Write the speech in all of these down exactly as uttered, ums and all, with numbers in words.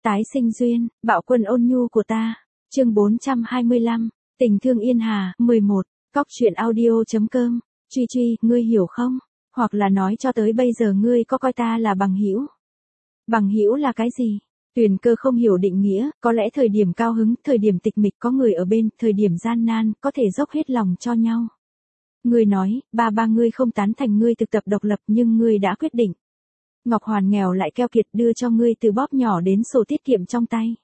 Tái sinh duyên, bạo quân ôn nhu của ta. Chương bốn trăm hai mươi lăm, tình thương Yên Hà, mười một, cóc truyện audio.com. Truy truy, ngươi hiểu không? Hoặc là nói cho tới bây giờ ngươi có coi ta là bằng hữu? Bằng hữu là cái gì? Tuyền Cơ không hiểu định nghĩa, có lẽ thời điểm cao hứng, thời điểm tịch mịch có người ở bên, thời điểm gian nan, có thể dốc hết lòng cho nhau. Ngươi nói, ba ba ngươi không tán thành ngươi thực tập độc lập nhưng ngươi đã quyết định. Ngọc Hoàn nghèo lại keo kiệt đưa cho ngươi từ bóp nhỏ đến sổ tiết kiệm trong tay.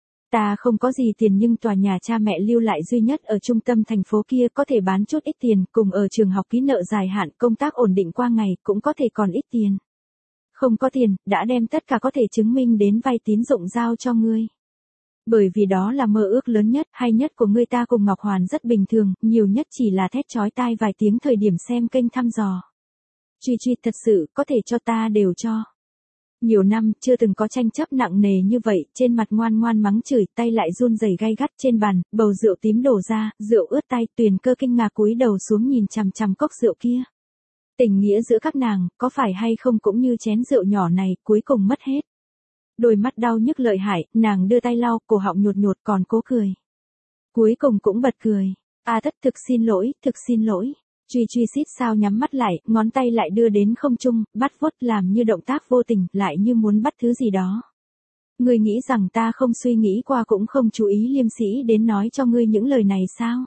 Ta không có gì tiền nhưng tòa nhà cha mẹ lưu lại duy nhất ở trung tâm thành phố kia có thể bán chút ít tiền, cùng ở trường học ký nợ dài hạn, công tác ổn định qua ngày cũng có thể còn ít tiền. Không có tiền, đã đem tất cả có thể chứng minh đến vay tín dụng giao cho ngươi. Bởi vì đó là mơ ước lớn nhất, hay nhất của ngươi. Ta cùng Ngọc Hoàn rất bình thường, nhiều nhất chỉ là thét chói tai vài tiếng thời điểm xem kênh thăm dò. Truy truy, thật sự, có thể cho ta đều cho. Nhiều năm, chưa từng có tranh chấp nặng nề như vậy, trên mặt ngoan ngoan mắng chửi, tay lại run rẩy gay gắt trên bàn, bầu rượu tím đổ ra, rượu ướt tay. Tuyền Cơ kinh ngạc cúi đầu xuống nhìn chằm chằm cốc rượu kia. Tình nghĩa giữa các nàng, có phải hay không cũng như chén rượu nhỏ này, cuối cùng mất hết. Đôi mắt đau nhức lợi hại, nàng đưa tay lau, cổ họng nhột nhột còn cố cười. Cuối cùng cũng bật cười. A Thất, thực xin lỗi, thực xin lỗi. Truy truy xít sao nhắm mắt lại, ngón tay lại đưa đến không trung, bắt vuốt làm như động tác vô tình, lại như muốn bắt thứ gì đó. Ngươi nghĩ rằng ta không suy nghĩ qua cũng không chú ý liêm sĩ đến nói cho ngươi những lời này sao?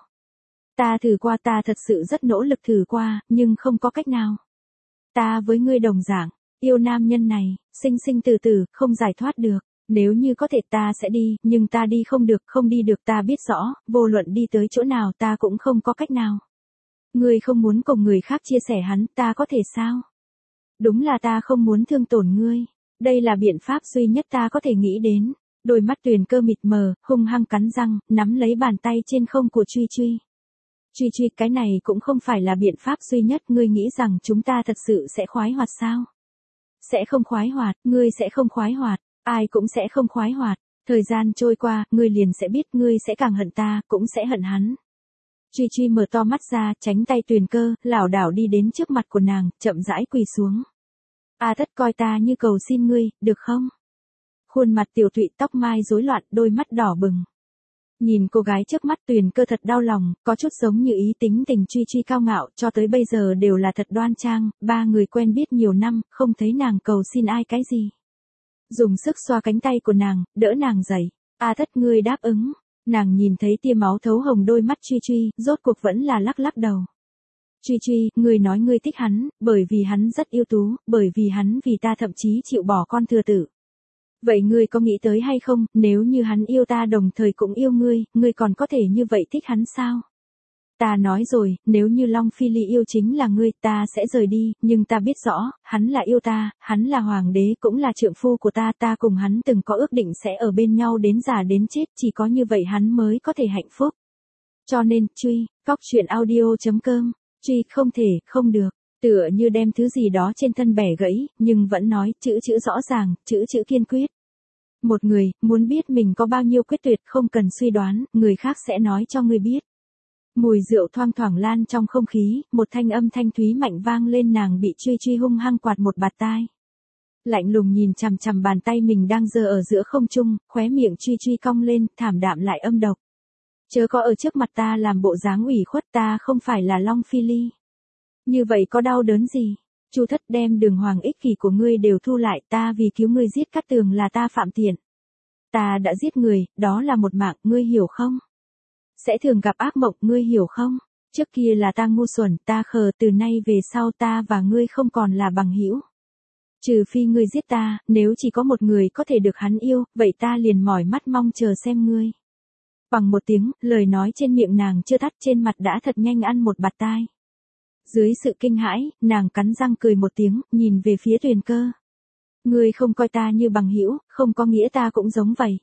Ta thử qua, ta thật sự rất nỗ lực thử qua, nhưng không có cách nào. Ta với ngươi đồng dạng, yêu nam nhân này, sinh sinh từ từ, không giải thoát được. Nếu như có thể ta sẽ đi, nhưng ta đi không được, không đi được. Ta biết rõ, vô luận đi tới chỗ nào ta cũng không có cách nào. Ngươi không muốn cùng người khác chia sẻ hắn, ta có thể sao? Đúng là ta không muốn thương tổn ngươi. Đây là biện pháp duy nhất ta có thể nghĩ đến. Đôi mắt Tuyền Cơ mịt mờ, hung hăng cắn răng, nắm lấy bàn tay trên không của Truy Truy. Truy Truy, cái này cũng không phải là biện pháp duy nhất. Ngươi nghĩ rằng chúng ta thật sự sẽ khoái hoạt sao? Sẽ không khoái hoạt, ngươi sẽ không khoái hoạt, ai cũng sẽ không khoái hoạt. Thời gian trôi qua, ngươi liền sẽ biết, ngươi sẽ càng hận ta, cũng sẽ hận hắn. Truy Truy mở to mắt ra, tránh tay Tuyền Cơ, lảo đảo đi đến trước mặt của nàng, chậm rãi quỳ xuống. A Thất, coi ta như cầu xin ngươi, được không? Khuôn mặt tiểu thụy, tóc mai rối loạn, đôi mắt đỏ bừng. Nhìn cô gái trước mắt, Tuyền Cơ thật đau lòng, có chút giống như ý tính tình Truy Truy cao ngạo, cho tới bây giờ đều là thật đoan trang, ba người quen biết nhiều năm, không thấy nàng cầu xin ai cái gì. Dùng sức xoa cánh tay của nàng, đỡ nàng dậy. A Thất, ngươi đáp ứng. Nàng nhìn thấy tia máu thấu hồng đôi mắt Truy Truy, rốt cuộc vẫn là lắc lắc đầu. Truy Truy, ngươi nói ngươi thích hắn, bởi vì hắn rất ưu tú, bởi vì hắn vì ta thậm chí chịu bỏ con thừa tử. Vậy ngươi có nghĩ tới hay không, nếu như hắn yêu ta đồng thời cũng yêu ngươi, ngươi còn có thể như vậy thích hắn sao? Ta nói rồi, nếu như Long Phi Ly yêu chính là ngươi, ta sẽ rời đi, nhưng ta biết rõ, hắn là yêu ta, hắn là hoàng đế, cũng là trượng phu của ta, ta cùng hắn từng có ước định sẽ ở bên nhau đến già đến chết, chỉ có như vậy hắn mới có thể hạnh phúc. Cho nên, truy, cóc truyện audio.com, truy, không thể, không được, tựa như đem thứ gì đó trên thân bẻ gãy, nhưng vẫn nói, chữ chữ rõ ràng, chữ chữ kiên quyết. Một người, muốn biết mình có bao nhiêu quyết tuyệt không cần suy đoán, người khác sẽ nói cho người biết. Mùi rượu thoang thoảng lan trong không khí, một thanh âm thanh thúy mạnh vang lên, nàng bị Truy Truy hung hăng quạt một bạt tai. Lạnh lùng nhìn chằm chằm bàn tay mình đang giơ ở giữa không trung, khóe miệng Truy Truy cong lên, thảm đạm lại âm độc. Chớ có ở trước mặt ta làm bộ dáng ủy khuất, ta không phải là Long Phi Ly. Như vậy có đau đớn gì? Chu Thất, đem đường hoàng ích kỷ của ngươi đều thu lại, ta vì cứu ngươi giết Cát Tường là ta phạm tiện. Ta đã giết người, đó là một mạng, ngươi hiểu không? Sẽ thường gặp ác mộng, ngươi hiểu không? Trước kia là ta ngu xuẩn, ta khờ, từ nay về sau ta và ngươi không còn là bằng hữu. Trừ phi ngươi giết ta, nếu chỉ có một người có thể được hắn yêu, vậy ta liền mỏi mắt mong chờ xem ngươi. Bằng một tiếng, lời nói trên miệng nàng chưa tắt, trên mặt đã thật nhanh ăn một bạt tai. Dưới sự kinh hãi, nàng cắn răng cười một tiếng, nhìn về phía Tuyền Cơ. Ngươi không coi ta như bằng hữu, không có nghĩa ta cũng giống vậy.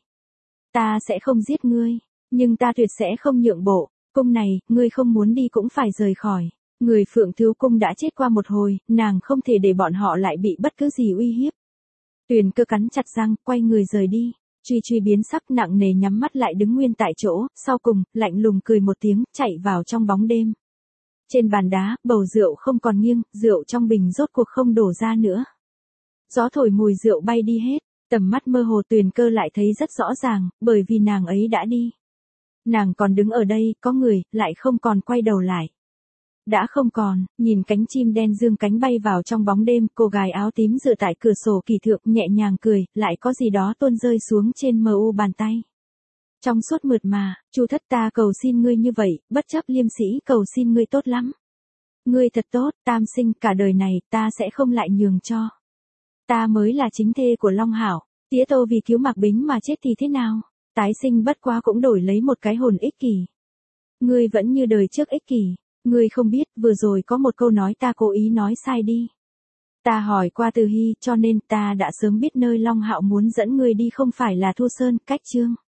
Ta sẽ không giết ngươi, nhưng ta tuyệt sẽ không nhượng bộ. Cung này, ngươi không muốn đi cũng phải rời khỏi. Người Phượng Thiếu Cung đã chết qua một hồi, nàng không thể để bọn họ lại bị bất cứ gì uy hiếp. Tuyền Cơ cắn chặt răng, quay người rời đi. Truy Truy biến sắc, nặng nề nhắm mắt lại đứng nguyên tại chỗ, sau cùng, lạnh lùng cười một tiếng, chạy vào trong bóng đêm. Trên bàn đá, bầu rượu không còn nghiêng, rượu trong bình rốt cuộc không đổ ra nữa. Gió thổi mùi rượu bay đi hết. Tầm mắt mơ hồ Tuyền Cơ lại thấy rất rõ ràng, bởi vì nàng ấy đã đi. Nàng còn đứng ở đây, có người, lại không còn quay đầu lại. Đã không còn, nhìn cánh chim đen dương cánh bay vào trong bóng đêm, cô gái áo tím dựa tại cửa sổ kỳ thượng nhẹ nhàng cười, lại có gì đó tuôn rơi xuống trên mờ u bàn tay. Trong suốt mượt mà, Chu thất ta cầu xin ngươi như vậy, bất chấp liêm sĩ cầu xin ngươi tốt lắm. Ngươi thật tốt, tam sinh, cả đời này, ta sẽ không lại nhường cho. Ta mới là chính thê của Long Hảo, tía tô vì cứu Mạc Bính mà chết thì thế nào? Tái sinh bất quá cũng đổi lấy một cái hồn ích kỷ. Ngươi vẫn như đời trước ích kỷ. Ngươi không biết, vừa rồi có một câu nói ta cố ý nói sai đi. Ta hỏi qua Từ Hy, cho nên ta đã sớm biết nơi Long Hạo muốn dẫn ngươi đi không phải là Thu Sơn, Cách Chương.